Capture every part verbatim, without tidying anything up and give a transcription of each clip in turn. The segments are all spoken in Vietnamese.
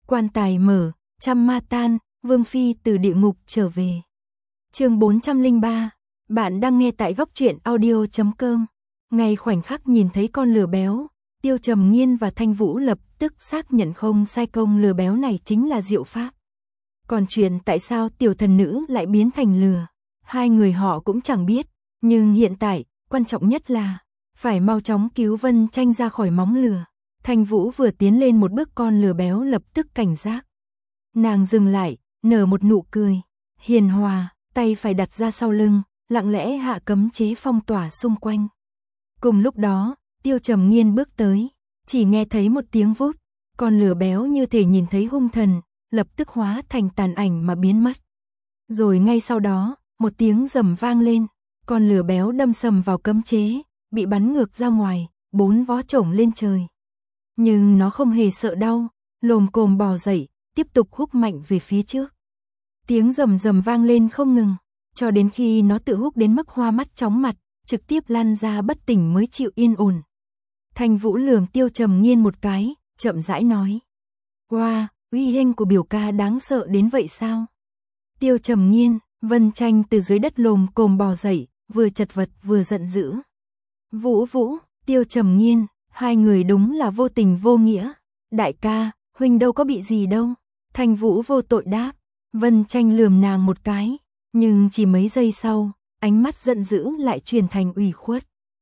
Quan tài mở, trăm ma tan, Vương Phi từ địa ngục trở về. Chương bốn trăm lẻ ba, bạn đang nghe tại góc truyện audio chấm com. Ngay khoảnh khắc nhìn thấy con lừa béo, Tiêu Trầm Nghiên và Thanh Vũ lập tức xác nhận không sai, công lừa béo này chính là Diệu Pháp. Còn chuyện tại sao tiểu thần nữ lại biến thành lừa, hai người họ cũng chẳng biết, nhưng hiện tại, quan trọng nhất là phải mau chóng cứu Vân Tranh ra khỏi móng lừa. Thanh Vũ vừa tiến lên một bước, con lừa béo lập tức cảnh giác. Nàng dừng lại, nở một nụ cười hiền hòa, tay phải đặt ra sau lưng, lặng lẽ hạ cấm chế phong tỏa xung quanh. Cùng lúc đó, Tiêu Trầm Nghiên bước tới, chỉ nghe thấy một tiếng vút, con lừa béo như thể nhìn thấy hung thần, lập tức hóa thành tàn ảnh mà biến mất. Rồi ngay sau đó, một tiếng rầm vang lên, con lừa béo đâm sầm vào cấm chế, bị bắn ngược ra ngoài, bốn vó chổng lên trời. Nhưng nó không hề sợ đau, lồm cồm bò dậy, tiếp tục húc mạnh về phía trước. Tiếng rầm rầm vang lên không ngừng, cho đến khi nó tự húc đến mức hoa mắt chóng mặt, trực tiếp lăn ra bất tỉnh mới chịu yên ổn. Thanh Vũ lườm Tiêu Trầm Nghiên một cái, chậm rãi nói: "Wow, uy hình của biểu ca đáng sợ đến vậy sao?" Tiêu Trầm Nghiên, Vân Tranh từ dưới đất lồm cồm bò dậy, vừa chật vật vừa giận dữ. "Vũ Vũ, Tiêu Trầm Nghiên, hai người đúng là vô tình vô nghĩa. Đại ca, huynh đâu có bị gì đâu." Thanh Vũ vô tội đáp. Vân Tranh lườm nàng một cái, nhưng chỉ mấy giây sau, ánh mắt giận dữ lại chuyển thành ủy khuất.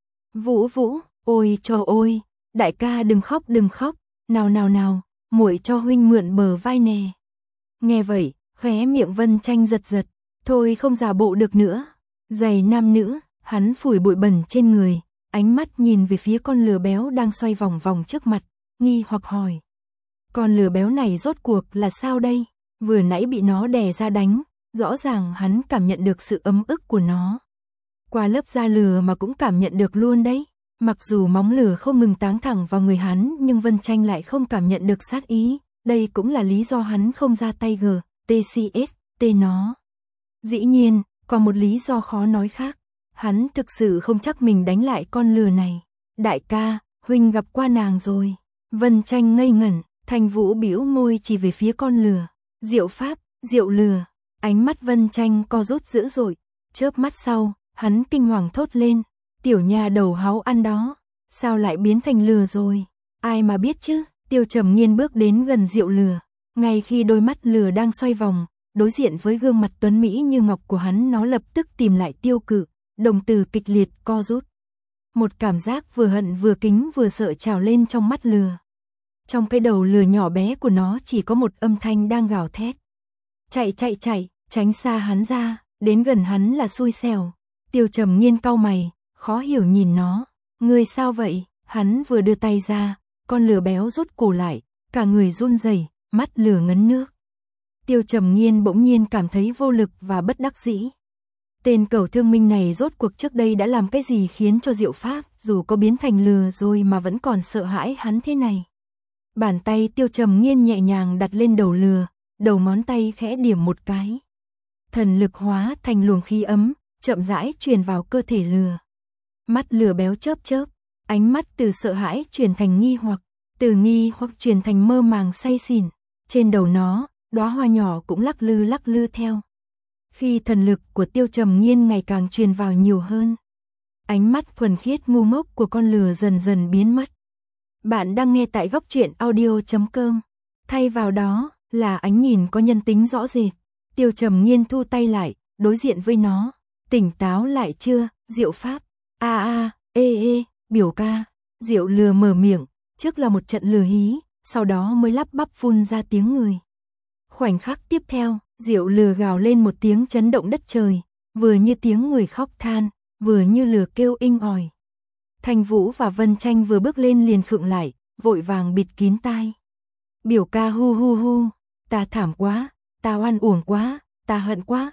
"Vũ Vũ, ôi trời ơi, đại ca đừng khóc đừng khóc, nào nào nào, muội cho huynh mượn bờ vai nè." Nghe vậy, khóe miệng Vân Tranh giật giật, thôi không giả bộ được nữa. Giày nam nữ, hắn phủi bụi bẩn trên người, ánh mắt nhìn về phía con lừa béo đang xoay vòng vòng trước mặt, nghi hoặc hỏi: "Con lừa béo này rốt cuộc là sao đây? Vừa nãy bị nó đè ra đánh, rõ ràng hắn cảm nhận được sự ấm ức của nó. Qua lớp da lừa mà cũng cảm nhận được luôn đấy." Mặc dù móng lừa không ngừng táng thẳng vào người hắn, nhưng Vân Tranh lại không cảm nhận được sát ý, đây cũng là lý do hắn không ra tay g, tê xê ét, tê nó. Dĩ nhiên, còn một lý do khó nói khác, hắn thực sự không chắc mình đánh lại con lừa này. "Đại ca, huynh gặp qua nàng rồi." Vân Tranh ngây ngẩn, Thanh Vũ bĩu môi chỉ về phía con lừa. "Diệu Pháp, Diệu lừa." Ánh mắt Vân Tranh co rút dữ dội, chớp mắt sau, hắn kinh hoàng thốt lên: "Tiểu nha đầu háu ăn đó, sao lại biến thành lừa rồi? Ai mà biết chứ." Tiêu Trầm Nghiên bước đến gần Diệu lừa, ngay khi đôi mắt lừa đang xoay vòng, đối diện với gương mặt tuấn mỹ như ngọc của hắn, nó lập tức tìm lại tiêu cự, đồng tử kịch liệt co rút. Một cảm giác vừa hận vừa kính vừa sợ trào lên trong mắt lừa. Trong cái đầu lừa nhỏ bé của nó chỉ có một âm thanh đang gào thét: "Chạy chạy chạy, tránh xa hắn ra, đến gần hắn là xui xẻo." Tiêu Trầm Nghiên cau mày, khó hiểu nhìn nó. "Ngươi sao vậy?" Hắn vừa đưa tay ra, con lừa béo rút cổ lại, cả người run rẩy, mắt lừa ngấn nước. Tiêu Trầm Nghiên bỗng nhiên cảm thấy vô lực và bất đắc dĩ. Tên cẩu thương minh này rốt cuộc trước đây đã làm cái gì khiến cho Diệu Pháp dù có biến thành lừa rồi mà vẫn còn sợ hãi hắn thế này. Bàn tay Tiêu Trầm Nghiên nhẹ nhàng đặt lên đầu lừa, đầu ngón tay khẽ điểm một cái. Thần lực hóa thành luồng khí ấm, chậm rãi truyền vào cơ thể lừa. Mắt lừa béo chớp chớp, ánh mắt từ sợ hãi chuyển thành nghi hoặc, từ nghi hoặc chuyển thành mơ màng say xỉn. Trên đầu nó, đóa hoa nhỏ cũng lắc lư lắc lư theo. Khi thần lực của Tiêu Trầm Nghiên ngày càng truyền vào nhiều hơn, ánh mắt thuần khiết ngu ngốc của con lừa dần dần biến mất. Bạn đang nghe tại góc truyện audio chấm com. Thay vào đó là ánh nhìn có nhân tính rõ rệt. Tiêu Trầm Nghiên thu tay lại, đối diện với nó. "Tỉnh táo lại chưa, Diệu Pháp?" "A a, ê ê, biểu ca." Diệu lừa mở miệng, trước là một trận lừa hí, sau đó mới lắp bắp phun ra tiếng người. Khoảnh khắc tiếp theo, Diệu lừa gào lên một tiếng chấn động đất trời, vừa như tiếng người khóc than, vừa như lừa kêu inh ỏi. Thanh Vũ và Vân Tranh vừa bước lên liền khựng lại, vội vàng bịt kín tai. "Biểu ca hu hu hu, ta thảm quá, ta oan uổng quá, ta hận quá.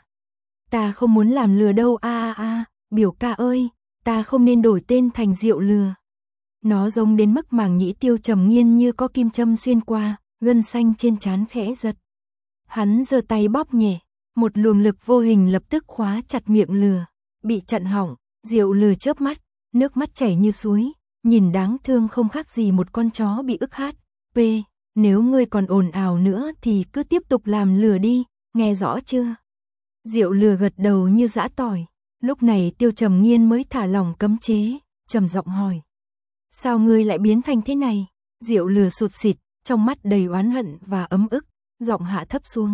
Ta không muốn làm lừa đâu a a a, biểu ca ơi, ta không nên đổi tên thành Diệu lừa." Nó giống đến mức màng nhĩ Tiêu Trầm Nghiên như có kim châm xuyên qua, gân xanh trên trán khẽ giật. Hắn giơ tay bóp nhẹ, một luồng lực vô hình lập tức khóa chặt miệng lừa. Bị chặn họng, Diệu lừa chớp mắt, nước mắt chảy như suối, nhìn đáng thương không khác gì một con chó bị ức hát. P. nếu ngươi còn ồn ào nữa thì cứ tiếp tục làm lừa đi, nghe rõ chưa? Diệu Lừa gật đầu như giã tỏi. Lúc này Tiêu Trầm Nghiên mới thả lỏng cấm chế, trầm giọng hỏi. Sao ngươi lại biến thành thế này? Diệu Lừa sụt sịt, trong mắt đầy oán hận và ấm ức, giọng hạ thấp xuống.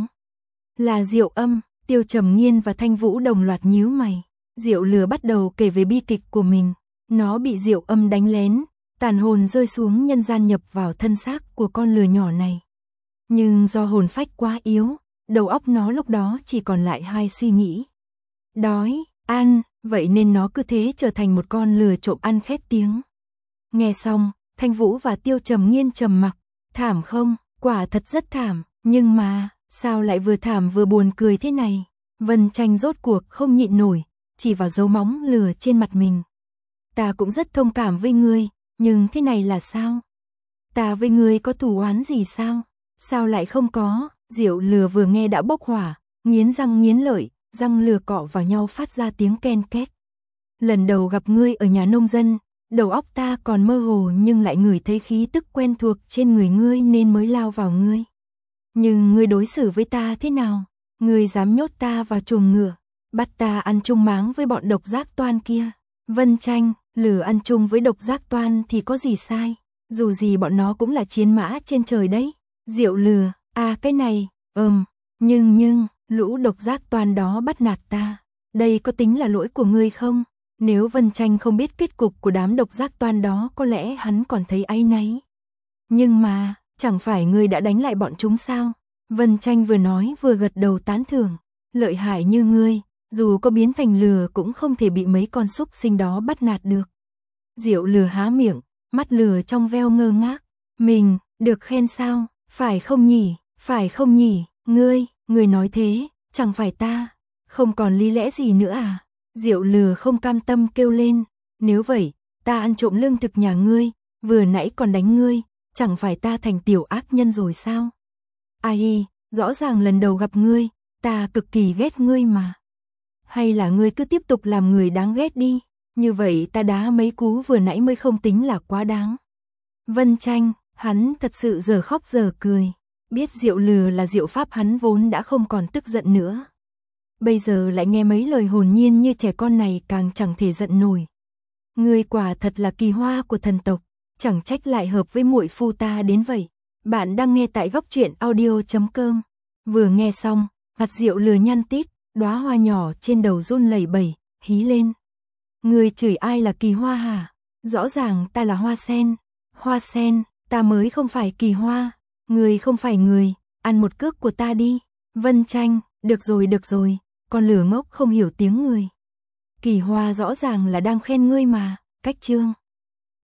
Là Diệu Âm. Tiêu Trầm Nghiên và Thanh Vũ đồng loạt nhíu mày. Diệu Lừa bắt đầu kể về bi kịch của mình. Nó bị Diệu Âm đánh lén, tàn hồn rơi xuống nhân gian nhập vào thân xác của con lừa nhỏ này. Nhưng do hồn phách quá yếu, đầu óc nó lúc đó chỉ còn lại hai suy nghĩ. Đói, ăn, vậy nên nó cứ thế trở thành một con lừa trộm ăn khét tiếng. Nghe xong, Thanh Vũ và Tiêu Trầm Nghiên trầm mặc. Thảm không? Quả thật rất thảm, nhưng mà, sao lại vừa thảm vừa buồn cười thế này? Vân Tranh rốt cuộc không nhịn nổi, chỉ vào dấu móng lừa trên mặt mình. Ta cũng rất thông cảm với ngươi, nhưng thế này là sao? Ta với ngươi có thù oán gì sao? Sao lại không có? Diệu Lừa vừa nghe đã bốc hỏa, nghiến răng nghiến lợi, răng lừa cọ vào nhau phát ra tiếng ken két. Lần đầu gặp ngươi ở nhà nông dân, đầu óc ta còn mơ hồ nhưng lại ngửi thấy khí tức quen thuộc trên người ngươi nên mới lao vào ngươi. Nhưng ngươi đối xử với ta thế nào? Ngươi dám nhốt ta vào chuồng ngựa, bắt ta ăn chung máng với bọn độc giác toan kia. Vân Tranh, lừa ăn chung với độc giác toan thì có gì sai? Dù gì bọn nó cũng là chiến mã trên trời đấy. Diệu Lừa, à cái này, ừm, nhưng nhưng, lũ độc giác toan đó bắt nạt ta. Đây có tính là lỗi của ngươi không? Nếu Vân Tranh không biết kết cục của đám độc giác toan đó có lẽ hắn còn thấy áy náy. Nhưng mà, chẳng phải ngươi đã đánh lại bọn chúng sao? Vân Tranh vừa nói vừa gật đầu tán thưởng. Lợi hại như ngươi, dù có biến thành lừa cũng không thể bị mấy con súc sinh đó bắt nạt được. Diệu Lừa há miệng, mắt lừa trong veo ngơ ngác. Mình, được khen sao? Phải không nhỉ? Phải không nhỉ? Ngươi, ngươi nói thế, chẳng phải ta, không còn lý lẽ gì nữa à? Diệu Lừa không cam tâm kêu lên. Nếu vậy, ta ăn trộm lương thực nhà ngươi, vừa nãy còn đánh ngươi, chẳng phải ta thành tiểu ác nhân rồi sao? Ai, rõ ràng lần đầu gặp ngươi, ta cực kỳ ghét ngươi mà. Hay là ngươi cứ tiếp tục làm người đáng ghét đi, như vậy ta đá mấy cú vừa nãy mới không tính là quá đáng. Vân Tranh, hắn thật sự giờ khóc giờ cười. Biết Diệu Lừa là diệu pháp hắn vốn đã không còn tức giận nữa. Bây giờ lại nghe mấy lời hồn nhiên như trẻ con này càng chẳng thể giận nổi. Ngươi quả thật là kỳ hoa của thần tộc, chẳng trách lại hợp với muội phu ta đến vậy. Bạn đang nghe tại góc truyện audio chấm com. Vừa nghe xong, mặt Diệu Lừa nhăn tít, đóa hoa nhỏ trên đầu run lẩy bẩy, hí lên. Ngươi chửi ai là kỳ hoa hả? Rõ ràng ta là hoa sen. Hoa sen, ta mới không phải kỳ hoa. Ngươi không phải người, ăn một cước của ta đi. Vân Tranh, được rồi được rồi, con lừa ngốc không hiểu tiếng người. Kỳ hoa rõ ràng là đang khen ngươi mà, cách chương.